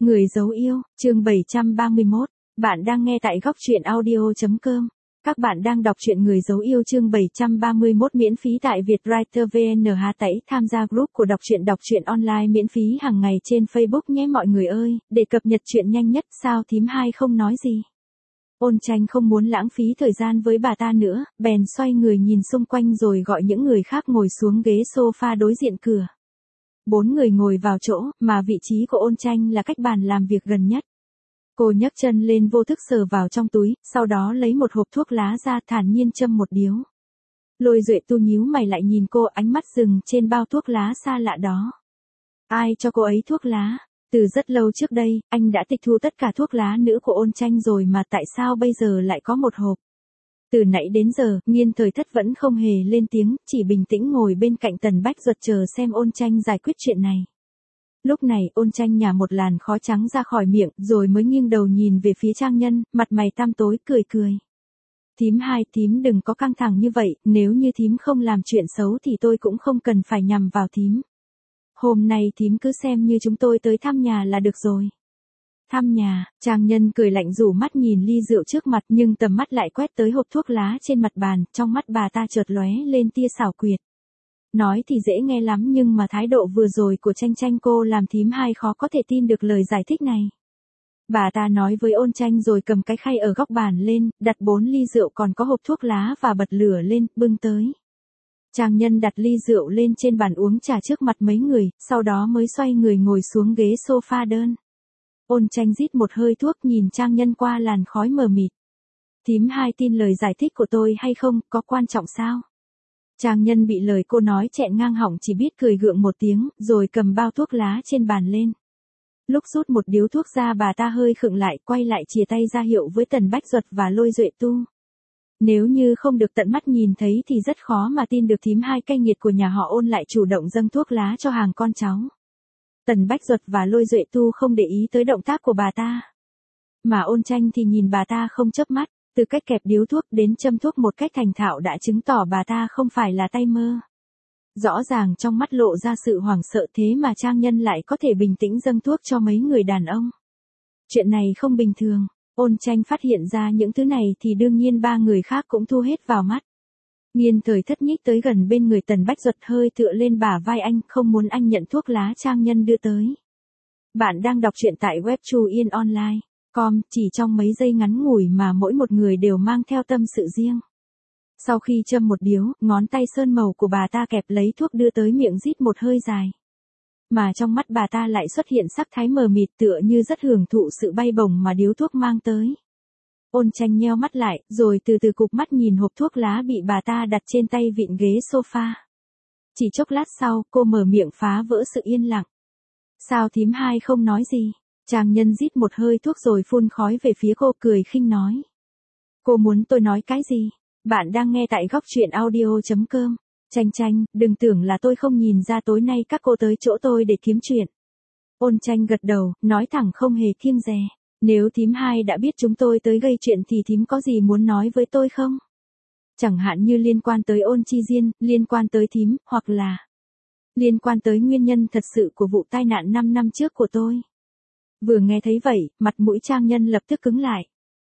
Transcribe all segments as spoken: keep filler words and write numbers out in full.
Người dấu yêu, chương bảy trăm ba mươi mốt. Bạn đang nghe tại góc truyện audio chấm com. Các bạn đang đọc truyện Người dấu yêu chương bảy trăm ba mươi mốt miễn phí tại Vietwriter vê en H tẩy tham gia group của đọc truyện đọc truyện online miễn phí hàng ngày trên Facebook nhé mọi người ơi, để cập nhật truyện nhanh nhất. Sao thím hai không nói gì? Ôn Tranh không muốn lãng phí thời gian với bà ta nữa, bèn xoay người nhìn xung quanh rồi gọi những người khác ngồi xuống ghế sofa đối diện cửa. Bốn người ngồi vào chỗ, mà vị trí của Ôn Tranh là cách bàn làm việc gần nhất. Cô nhấc chân lên vô thức sờ vào trong túi, sau đó lấy một hộp thuốc lá ra thản nhiên châm một điếu. Lôi Duệ Tu nhíu mày lại nhìn cô, ánh mắt dừng trên bao thuốc lá xa lạ đó. Ai cho cô ấy thuốc lá? Từ rất lâu trước đây, anh đã tịch thu tất cả thuốc lá nữ của Ôn Tranh rồi mà tại sao bây giờ lại có một hộp? Từ nãy đến giờ, Nghiên Thời Thất vẫn không hề lên tiếng, chỉ bình tĩnh ngồi bên cạnh Tần Bách Duật chờ xem Ôn Tranh giải quyết chuyện này. Lúc này, Ôn Tranh nhả một làn khói trắng ra khỏi miệng, rồi mới nghiêng đầu nhìn về phía Trang Nhân, mặt mày tăm tối, cười cười. Thím hai, thím đừng có căng thẳng như vậy, nếu như thím không làm chuyện xấu thì tôi cũng không cần phải nhằm vào thím. Hôm nay thím cứ xem như chúng tôi tới thăm nhà là được rồi. Thăm nhà, Trang Nhân cười lạnh rủ mắt nhìn ly rượu trước mặt nhưng tầm mắt lại quét tới hộp thuốc lá trên mặt bàn, trong mắt bà ta chợt lóe lên tia xảo quyệt. Nói thì dễ nghe lắm nhưng mà thái độ vừa rồi của Tranh Tranh cô làm thím hai khó có thể tin được lời giải thích này. Bà ta nói với Ôn Tranh rồi cầm cái khay ở góc bàn lên, đặt bốn ly rượu còn có hộp thuốc lá và bật lửa lên, bưng tới. Trang Nhân đặt ly rượu lên trên bàn uống trà trước mặt mấy người, sau đó mới xoay người ngồi xuống ghế sofa đơn. Ôn Tranh rít một hơi thuốc nhìn Trang Nhân qua làn khói mờ mịt. Thím hai tin lời giải thích của tôi hay không, có quan trọng sao? Trang Nhân bị lời cô nói chẹn ngang họng chỉ biết cười gượng một tiếng, rồi cầm bao thuốc lá trên bàn lên. Lúc rút một điếu thuốc ra bà ta hơi khựng lại, quay lại chìa tay ra hiệu với Tần Bách Duật và Lôi Duệ Tu. Nếu như không được tận mắt nhìn thấy thì rất khó mà tin được thím hai cay nghiệt của nhà họ Ôn lại chủ động dâng thuốc lá cho hàng con cháu. Tần Bách Duật và Lôi Duệ Tu không để ý tới động tác của bà ta. Mà Ôn Tranh thì nhìn bà ta không chớp mắt, từ cách kẹp điếu thuốc đến châm thuốc một cách thành thạo đã chứng tỏ bà ta không phải là tay mơ. Rõ ràng trong mắt lộ ra sự hoảng sợ thế mà Trang Nhân lại có thể bình tĩnh dâng thuốc cho mấy người đàn ông. Chuyện này không bình thường, Ôn Tranh phát hiện ra những thứ này thì đương nhiên ba người khác cũng thu hết vào mắt. Nghiên Thời Thất nhích tới gần bên người Tần Bách Duật hơi tựa lên bả vai anh, không muốn anh nhận thuốc lá Trang Nhân đưa tới. Bạn đang đọc truyện tại web Chu Yên Online. Com, chỉ trong mấy giây ngắn ngủi mà mỗi một người đều mang theo tâm sự riêng. Sau khi châm một điếu, ngón tay sơn màu của bà ta kẹp lấy thuốc đưa tới miệng rít một hơi dài. Mà trong mắt bà ta lại xuất hiện sắc thái mờ mịt tựa như rất hưởng thụ sự bay bổng mà điếu thuốc mang tới. Ôn Tranh nheo mắt lại, rồi từ từ cụp mắt nhìn hộp thuốc lá bị bà ta đặt trên tay vịn ghế sofa. Chỉ chốc lát sau, cô mở miệng phá vỡ sự yên lặng. Sao thím hai không nói gì? Trang Nhân rít một hơi thuốc rồi phun khói về phía cô, cười khinh nói. Cô muốn tôi nói cái gì? Bạn đang nghe tại góc truyện audio chấm com. Tranh Tranh, đừng tưởng là tôi không nhìn ra tối nay các cô tới chỗ tôi để kiếm chuyện. Ôn Tranh gật đầu, nói thẳng không hề kiêng dè. Nếu thím hai đã biết chúng tôi tới gây chuyện thì thím có gì muốn nói với tôi không? Chẳng hạn như liên quan tới Ôn Chi Diên, liên quan tới thím, hoặc là liên quan tới nguyên nhân thật sự của vụ tai nạn năm năm trước của tôi. Vừa nghe thấy vậy, mặt mũi Trang Nhân lập tức cứng lại.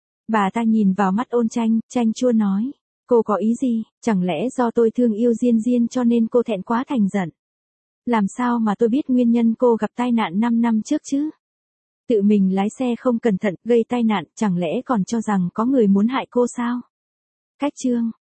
Bà ta nhìn vào mắt Ôn Tranh, chanh chua nói. Cô có ý gì, chẳng lẽ do tôi thương yêu Diên Diên cho nên cô thẹn quá thành giận? Làm sao mà tôi biết nguyên nhân cô gặp tai nạn năm năm trước chứ? Tự mình lái xe không cẩn thận, gây tai nạn, chẳng lẽ còn cho rằng có người muốn hại cô sao? Cách chương,